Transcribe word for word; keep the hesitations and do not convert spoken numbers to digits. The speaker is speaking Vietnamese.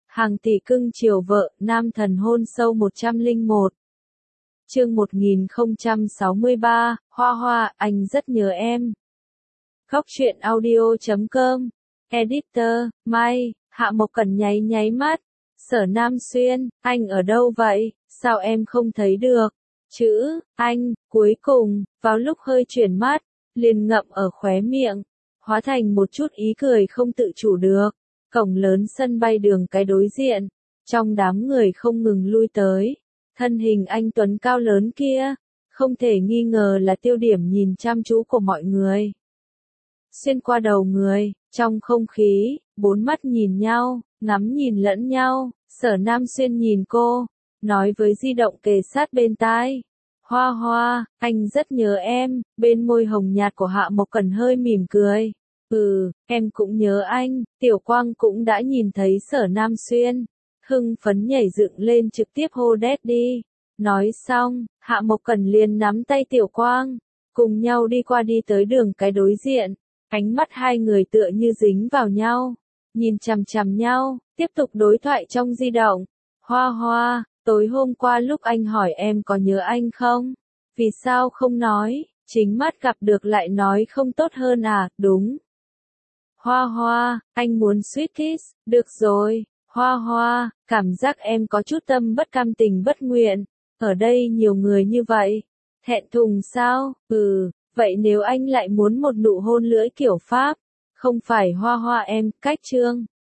Hàng tỷ cưng chiều vợ, nam thần hôn sâu một trăm lẻ một. Chương một nghìn không trăm sáu mươi ba, Hoa Hoa, anh rất nhớ em. Góc truyện audio chấm com. Editor, Mai, Hạ Mộc Cẩn nháy nháy mắt. Sở Nam Xuyên, anh ở đâu vậy? Sao em không thấy được? Chữ, anh, cuối cùng, vào lúc hơi chuyển mắt, liền ngậm ở khóe miệng, hóa thành một chút ý cười không tự chủ được. Cổng lớn sân bay đường cái đối diện, trong đám người không ngừng lui tới, thân hình anh tuấn cao lớn kia, không thể nghi ngờ là tiêu điểm nhìn chăm chú của mọi người. Xuyên qua đầu người, trong không khí, bốn mắt nhìn nhau, ngắm nhìn lẫn nhau, Sở Nam Xuyên nhìn cô, nói với di động kề sát bên tai. Hoa Hoa, anh rất nhớ em, bên môi hồng nhạt của Hạ Mộc Cẩn hơi mỉm cười. Ừ, em cũng nhớ anh. Tiểu Quang cũng đã nhìn thấy Sở Nam Xuyên, hưng phấn nhảy dựng lên trực tiếp hô Daddy. Nói xong, Hạ Mộc Cẩn liền nắm tay Tiểu Quang, cùng nhau đi qua đi tới đường cái đối diện. Ánh mắt hai người tựa như dính vào nhau, nhìn chằm chằm nhau, tiếp tục đối thoại trong di động. Hoa Hoa, tối hôm qua lúc anh hỏi em có nhớ anh không? Vì sao không nói, chính mắt gặp được lại nói không tốt hơn à? Đúng. Hoa Hoa, anh muốn sweet kiss, được rồi. Hoa Hoa, cảm giác em có chút tâm bất cam tình bất nguyện, ở đây nhiều người như vậy. Thẹn thùng sao? Ừ, vậy nếu anh lại muốn một nụ hôn lưỡi kiểu Pháp, không phải Hoa Hoa em, cách trương.